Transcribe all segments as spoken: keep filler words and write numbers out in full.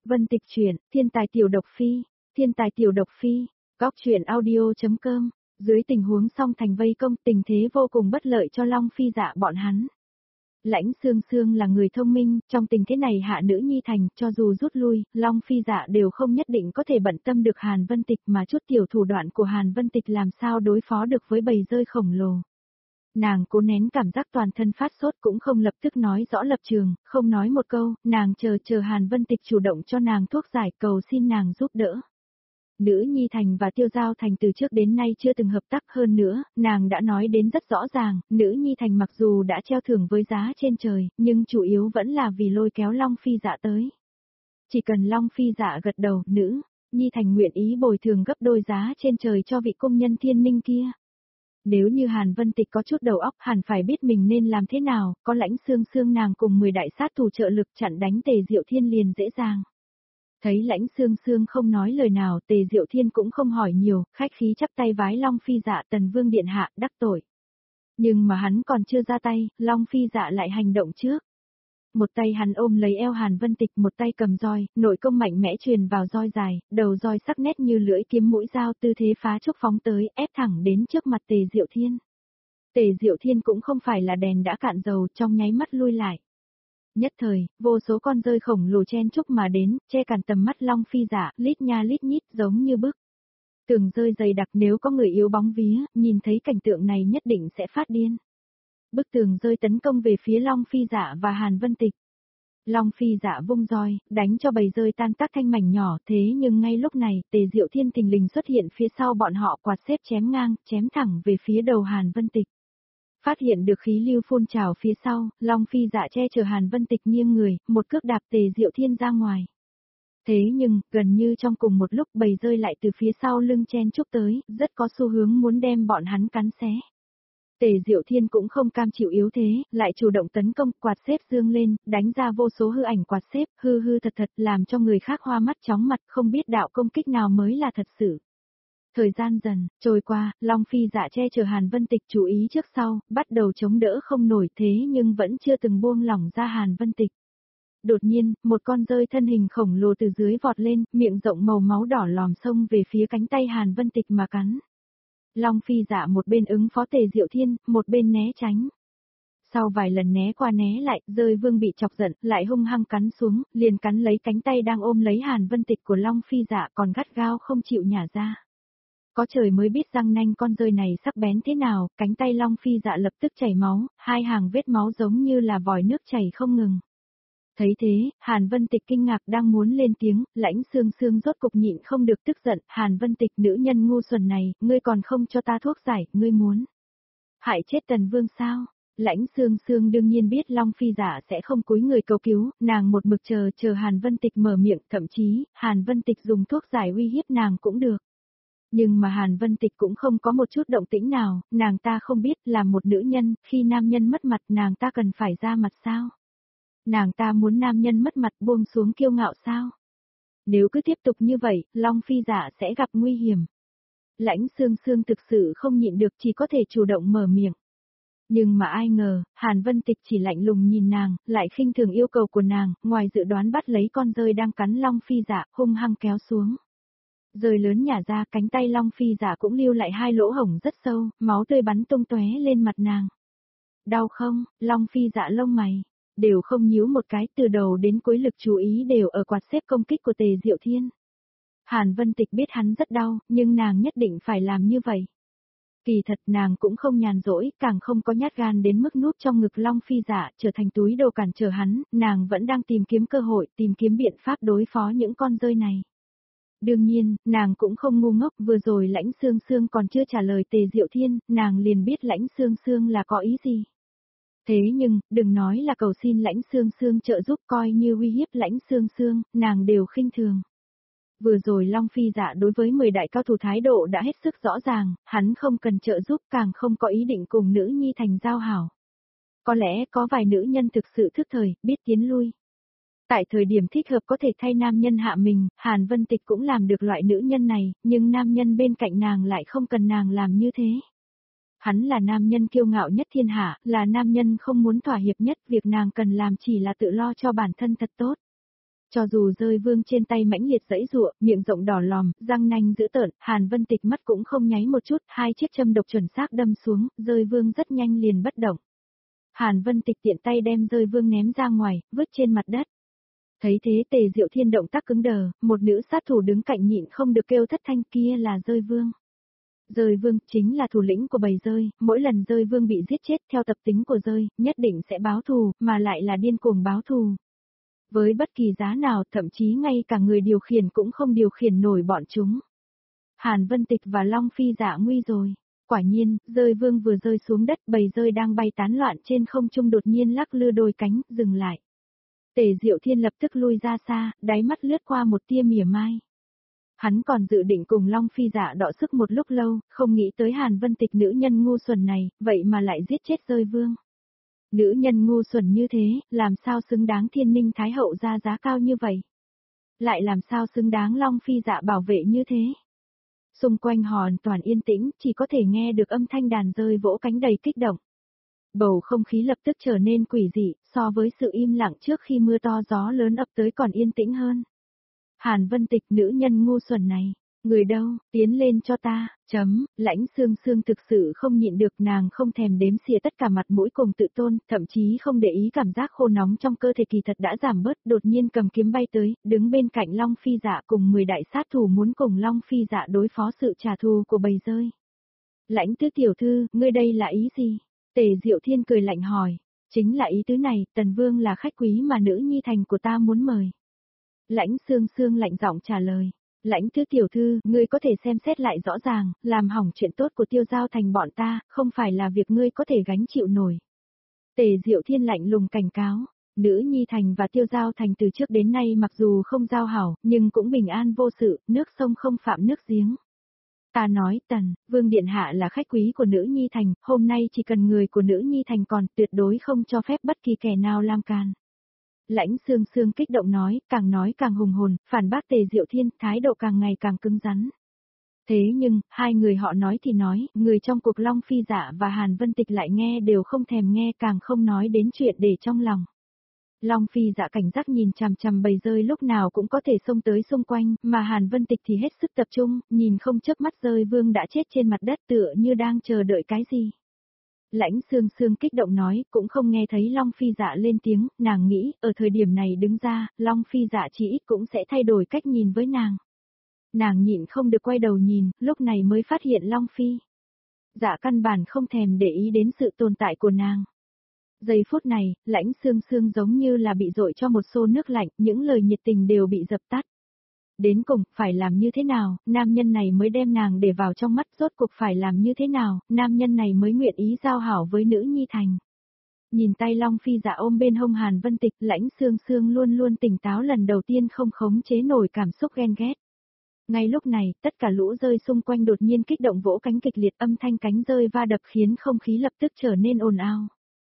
Vân Tịch truyện, thiên tài tiểu độc phi, thiên tài tiểu độc phi, góc truyện audio.com, dưới tình huống song thành vây công tình thế vô cùng bất lợi cho Long Phi Dạ bọn hắn. Lãnh Sương Sương là người thông minh, trong tình thế này hạ nữ nhi thành, cho dù rút lui, Long Phi Dạ đều không nhất định có thể bận tâm được Hàn Vân Tịch mà chút tiểu thủ đoạn của Hàn Vân Tịch làm sao đối phó được với bầy rơi khổng lồ. Nàng cố nén cảm giác toàn thân phát sốt cũng không lập tức nói rõ lập trường, không nói một câu, nàng chờ chờ Hàn Vân Tịch chủ động cho nàng thuốc giải cầu xin nàng giúp đỡ. Nữ Nhi Thành và Tiêu Giao Thành từ trước đến nay chưa từng hợp tác hơn nữa, nàng đã nói đến rất rõ ràng, Nữ Nhi Thành mặc dù đã treo thưởng với giá trên trời, nhưng chủ yếu vẫn là vì lôi kéo Long Phi Dạ tới. Chỉ cần Long Phi Dạ gật đầu, Nữ Nhi Thành nguyện ý bồi thường gấp đôi giá trên trời cho vị công nhân thiên ninh kia. Nếu như Hàn Vân Tịch có chút đầu óc hẳn phải biết mình nên làm thế nào, có Lãnh Sương Sương nàng cùng mười đại sát thủ trợ lực chặn đánh Tề Diệu Thiên liền dễ dàng. Thấy Lãnh Sương Sương không nói lời nào, Tề Diệu Thiên cũng không hỏi nhiều, khách khí chắp tay vái Long Phi Dạ Tần Vương điện hạ đắc tội. Nhưng mà hắn còn chưa ra tay, Long Phi Dạ lại hành động trước. Một tay hắn ôm lấy eo Hàn Vân Tịch, một tay cầm roi, nội công mạnh mẽ truyền vào roi dài, đầu roi sắc nét như lưỡi kiếm mũi dao tư thế phá trúc phóng tới, ép thẳng đến trước mặt Tề Diệu Thiên. Tề Diệu Thiên cũng không phải là đèn đã cạn dầu, trong nháy mắt lui lại. Nhất thời, vô số con rơi khổng lồ chen chúc mà đến, che cản tầm mắt Long Phi Dạ, lít nha lít nhít giống như bức tường rơi dày đặc, nếu có người yếu bóng vía, nhìn thấy cảnh tượng này nhất định sẽ phát điên. Bức tường rơi tấn công về phía Long Phi Dạ và Hàn Vân Tịch. Long Phi Dạ vung roi, đánh cho bầy rơi tan tác thanh mảnh nhỏ, thế nhưng ngay lúc này, Tề Diệu Thiên thình lình xuất hiện phía sau bọn họ, quạt xếp chém ngang, chém thẳng về phía đầu Hàn Vân Tịch. Phát hiện được khí lưu phun trào phía sau, Long Phi Dạ che chở Hàn Vân Tịch nghiêng người, một cước đạp Tề Diệu Thiên ra ngoài. Thế nhưng, gần như trong cùng một lúc bầy rơi lại từ phía sau lưng chen chúc tới, rất có xu hướng muốn đem bọn hắn cắn xé. Tề Diệu Thiên cũng không cam chịu yếu thế, lại chủ động tấn công, quạt xếp dương lên, đánh ra vô số hư ảnh quạt xếp, hư hư thật thật làm cho người khác hoa mắt chóng mặt, không biết đạo công kích nào mới là thật sự. Thời gian dần, trôi qua, Long Phi Dạ che chở Hàn Vân Tịch chú ý trước sau, bắt đầu chống đỡ không nổi thế nhưng vẫn chưa từng buông lỏng ra Hàn Vân Tịch. Đột nhiên, một con rơi thân hình khổng lồ từ dưới vọt lên, miệng rộng màu máu đỏ lòm xông về phía cánh tay Hàn Vân Tịch mà cắn. Long Phi Dạ một bên ứng phó Tề Diệu Thiên, một bên né tránh. Sau vài lần né qua né lại, rơi vương bị chọc giận, lại hung hăng cắn xuống, liền cắn lấy cánh tay đang ôm lấy Hàn Vân Tịch của Long Phi Dạ còn gắt gao không chịu nhả ra. Có trời mới biết răng nanh con rơi này sắc bén thế nào, cánh tay Long Phi Dạ lập tức chảy máu, hai hàng vết máu giống như là vòi nước chảy không ngừng. Thấy thế, Hàn Vân Tịch kinh ngạc đang muốn lên tiếng, Lãnh Sương Sương rốt cục nhịn không được tức giận, Hàn Vân Tịch nữ nhân ngu xuẩn này, ngươi còn không cho ta thuốc giải, ngươi muốn hại chết Tần Vương sao? Lãnh Sương Sương đương nhiên biết Long Phi Dạ sẽ không cúi người cầu cứu, nàng một mực chờ chờ Hàn Vân Tịch mở miệng, thậm chí, Hàn Vân Tịch dùng thuốc giải uy hiếp nàng cũng được. Nhưng mà Hàn Vân Tịch cũng không có một chút động tĩnh nào, nàng ta không biết là một nữ nhân, khi nam nhân mất mặt nàng ta cần phải ra mặt sao? Nàng ta muốn nam nhân mất mặt buông xuống kiêu ngạo sao? Nếu cứ tiếp tục như vậy, Long Phi Dạ sẽ gặp nguy hiểm. Lãnh Sương Sương thực sự không nhịn được chỉ có thể chủ động mở miệng. Nhưng mà ai ngờ, Hàn Vân Tịch chỉ lạnh lùng nhìn nàng, lại khinh thường yêu cầu của nàng, ngoài dự đoán bắt lấy con rơi đang cắn Long Phi Dạ, hung hăng kéo xuống. Rơi lớn nhả ra, cánh tay Long Phi Dạ cũng lưu lại hai lỗ hổng rất sâu, máu tươi bắn tung tóe lên mặt nàng. Đau không? Long Phi Dạ lông mày đều không nhíu một cái, từ đầu đến cuối lực chú ý đều ở quạt xếp công kích của Tề Diệu Thiên. Hàn Vân Tịch biết hắn rất đau, nhưng nàng nhất định phải làm như vậy. Kỳ thật nàng cũng không nhàn rỗi, càng không có nhát gan đến mức núp trong ngực Long Phi Dạ trở thành túi đồ cản trở hắn, nàng vẫn đang tìm kiếm cơ hội, tìm kiếm biện pháp đối phó những con rơi này. Đương nhiên, nàng cũng không ngu ngốc, vừa rồi Lãnh Sương Sương còn chưa trả lời Tề Diệu Thiên, nàng liền biết Lãnh Sương Sương là có ý gì. Thế nhưng, đừng nói là cầu xin Lãnh Sương Sương trợ giúp, coi như uy hiếp Lãnh Sương Sương, nàng đều khinh thường. Vừa rồi Long Phi Dạ đối với mười đại cao thủ thái độ đã hết sức rõ ràng, hắn không cần trợ giúp, càng không có ý định cùng nữ nhi thành giao hảo. Có lẽ có vài nữ nhân thực sự thức thời, biết tiến lui. Tại thời điểm thích hợp có thể thay nam nhân hạ mình, Hàn Vân Tịch cũng làm được loại nữ nhân này, nhưng nam nhân bên cạnh nàng lại không cần nàng làm như thế. Hắn là nam nhân kiêu ngạo nhất thiên hạ, là nam nhân không muốn thỏa hiệp nhất, việc nàng cần làm chỉ là tự lo cho bản thân thật tốt. Cho dù rơi vương trên tay mãnh liệt giãy giụa, miệng rộng đỏ lòm, răng nanh dữ tợn, Hàn Vân Tịch mắt cũng không nháy một chút, hai chiếc châm độc chuẩn xác đâm xuống, rơi vương rất nhanh liền bất động. Hàn Vân Tịch tiện tay đem rơi vương ném ra ngoài, vứt trên mặt đất. Thấy thế Tề Diệu Thiên động tác cứng đờ, một nữ sát thủ đứng cạnh nhịn không được kêu thất thanh, kia là rơi vương. Rơi vương chính là thủ lĩnh của bầy rơi, mỗi lần rơi vương bị giết chết theo tập tính của rơi, nhất định sẽ báo thù, mà lại là điên cuồng báo thù. Với bất kỳ giá nào, thậm chí ngay cả người điều khiển cũng không điều khiển nổi bọn chúng. Hàn Vân Tịch và Long Phi dạ nguy rồi. Quả nhiên, rơi vương vừa rơi xuống đất, bầy rơi đang bay tán loạn trên không trung đột nhiên lắc lư đôi cánh, dừng lại. Tề Diệu Thiên lập tức lui ra xa, đáy mắt lướt qua một tia mỉa mai. Hắn còn dự định cùng Long Phi dạ đọ sức một lúc lâu, không nghĩ tới Hàn Vân Tịch nữ nhân ngu xuẩn này, vậy mà lại giết chết rơi vương. Nữ nhân ngu xuẩn như thế, làm sao xứng đáng Thiên Ninh Thái Hậu ra giá cao như vậy? Lại làm sao xứng đáng Long Phi dạ bảo vệ như thế? Xung quanh hoàn toàn yên tĩnh, chỉ có thể nghe được âm thanh đàn rơi vỗ cánh đầy kích động. Bầu không khí lập tức trở nên quỷ dị, so với sự im lặng trước khi mưa to gió lớn ập tới còn yên tĩnh hơn. Hàn Vân Tịch nữ nhân ngu xuẩn này, người đâu, tiến lên cho ta, chấm, Lãnh Sương Sương thực sự không nhịn được, nàng không thèm đếm xỉa tất cả mặt mũi cùng tự tôn, thậm chí không để ý cảm giác khô nóng trong cơ thể kỳ thật đã giảm bớt, đột nhiên cầm kiếm bay tới, đứng bên cạnh Long Phi Dạ cùng mười đại sát thủ muốn cùng Long Phi Dạ đối phó sự trả thù của bầy rơi. Lãnh tứ tiểu thư, ngươi đây là ý gì? Tề Diệu Thiên cười lạnh hỏi, chính là ý tứ này, Tần Vương là khách quý mà nữ nhi thành của ta muốn mời. Lãnh Sương Sương lạnh giọng trả lời, Lãnh tứ tiểu thư, ngươi có thể xem xét lại rõ ràng, làm hỏng chuyện tốt của Tiêu Giao Thành bọn ta, không phải là việc ngươi có thể gánh chịu nổi. Tề Diệu Thiên lạnh lùng cảnh cáo, nữ nhi thành và Tiêu Giao Thành từ trước đến nay mặc dù không giao hảo, nhưng cũng bình an vô sự, nước sông không phạm nước giếng. Ta nói, Tần, Vương Điện Hạ là khách quý của nữ nhi thành, hôm nay chỉ cần người của nữ nhi thành còn, tuyệt đối không cho phép bất kỳ kẻ nào làm can. Lãnh Sương Sương kích động nói, càng nói càng hùng hồn, phản bác Tề Diệu Thiên, thái độ càng ngày càng cứng rắn. Thế nhưng, hai người họ nói thì nói, người trong cuộc Long Phi Dạ và Hàn Vân Tịch lại nghe đều không thèm nghe, càng không nói đến chuyện để trong lòng. Long Phi Dạ cảnh giác nhìn chằm chằm bầy rơi lúc nào cũng có thể xông tới xung quanh, mà Hàn Vân Tịch thì hết sức tập trung, nhìn không chớp mắt rơi vương đã chết trên mặt đất tựa như đang chờ đợi cái gì. Lãnh Sương Sương kích động nói, cũng không nghe thấy Long Phi Dạ lên tiếng, nàng nghĩ, ở thời điểm này đứng ra, Long Phi Dạ chỉ ít cũng sẽ thay đổi cách nhìn với nàng. Nàng nhịn không được quay đầu nhìn, lúc này mới phát hiện Long Phi Dạ căn bản không thèm để ý đến sự tồn tại của nàng. Giây phút này, Lãnh Sương Sương giống như là bị dội cho một xô nước lạnh, những lời nhiệt tình đều bị dập tắt. Đến cùng, phải làm như thế nào, nam nhân này mới đem nàng để vào trong mắt, rốt cuộc phải làm như thế nào, nam nhân này mới nguyện ý giao hảo với nữ nhi thành. Nhìn tay Long Phi Dạ ôm bên hông Hàn Vân Tịch, Lãnh Sương Sương luôn luôn tỉnh táo, lần đầu tiên không khống chế nổi cảm xúc ghen ghét. Ngay lúc này, tất cả lũ rơi xung quanh đột nhiên kích động vỗ cánh kịch liệt, âm thanh cánh rơi va đập khiến không khí lập tức trở nên ồn ào.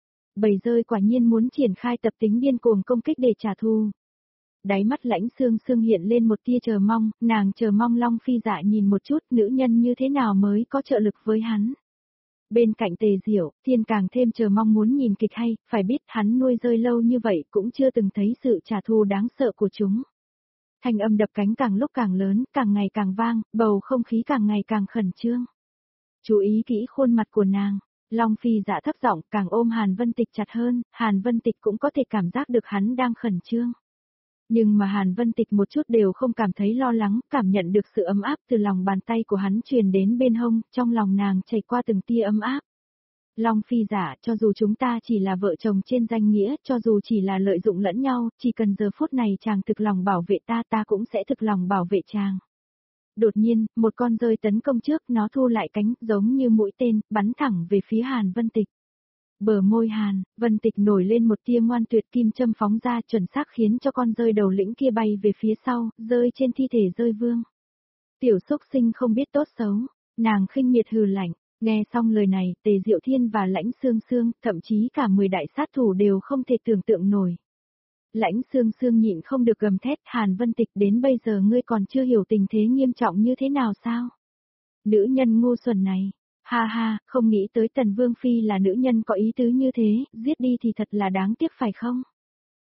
Bầy rơi quả nhiên muốn triển khai tập tính điên cuồng công kích để trả thù. Đáy mắt Lãnh Sương Sương hiện lên một tia chờ mong, nàng chờ mong Long Phi Dạ nhìn một chút nữ nhân như thế nào mới có trợ lực với hắn. Bên cạnh Tề Diệu, Thiên càng thêm chờ mong muốn nhìn kịch hay, phải biết hắn nuôi rơi lâu như vậy cũng chưa từng thấy sự trả thù đáng sợ của chúng. Thanh âm đập cánh càng lúc càng lớn, càng ngày càng vang, bầu không khí càng ngày càng khẩn trương. Chú ý kỹ khuôn mặt của nàng. Long Phi Dạ thấp giọng, càng ôm Hàn Vân Tịch chặt hơn, Hàn Vân Tịch cũng có thể cảm giác được hắn đang khẩn trương. Nhưng mà Hàn Vân Tịch một chút đều không cảm thấy lo lắng, cảm nhận được sự ấm áp từ lòng bàn tay của hắn truyền đến bên hông, trong lòng nàng chảy qua từng tia ấm áp. Long Phi Dạ, cho dù chúng ta chỉ là vợ chồng trên danh nghĩa, cho dù chỉ là lợi dụng lẫn nhau, chỉ cần giờ phút này chàng thực lòng bảo vệ ta, ta cũng sẽ thực lòng bảo vệ chàng. Đột nhiên, một con rơi tấn công trước, nó thu lại cánh, giống như mũi tên, bắn thẳng về phía Hàn Vân Tịch. Bờ môi Hàn Vân Tịch nổi lên một tia ngoan tuyệt, kim châm phóng ra chuẩn xác khiến cho con rơi đầu lĩnh kia bay về phía sau, rơi trên thi thể rơi vương. Tiểu xúc sinh không biết tốt xấu, nàng khinh miệt hừ lạnh. Nghe xong lời này, Tề Diệu Thiên và Lãnh Sương Sương, thậm chí cả mười đại sát thủ đều không thể tưởng tượng nổi. Lãnh Sương Sương nhịn không được gầm thét, Hàn Vân Tịch, đến bây giờ ngươi còn chưa hiểu tình thế nghiêm trọng như thế nào sao? Nữ nhân ngu xuẩn này, ha ha, không nghĩ tới Tần Vương Phi là nữ nhân có ý tứ như thế, giết đi thì thật là đáng tiếc phải không?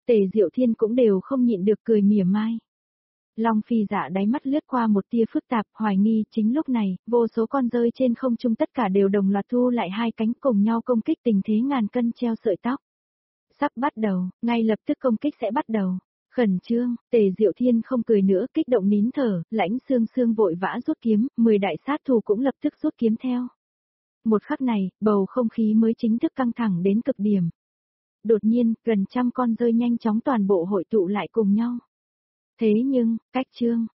Tề Diệu Thiên cũng đều không nhịn được cười mỉa mai. Long Phi Dạ đáy mắt lướt qua một tia phức tạp, hoài nghi. Chính lúc này, vô số con rơi trên không trung tất cả đều đồng loạt thu lại hai cánh cùng nhau công kích, tình thế ngàn cân treo sợi tóc. Sắp bắt đầu, ngay lập tức công kích sẽ bắt đầu. Khẩn trương, Tề Diệu Thiên không cười nữa, kích động nín thở, Lãnh Xương Xương vội vã rút kiếm, mười đại sát thủ cũng lập tức rút kiếm theo. Một khắc này, bầu không khí mới chính thức căng thẳng đến cực điểm. Đột nhiên, gần trăm con rơi nhanh chóng toàn bộ hội tụ lại cùng nhau. Thế nhưng, cách chương,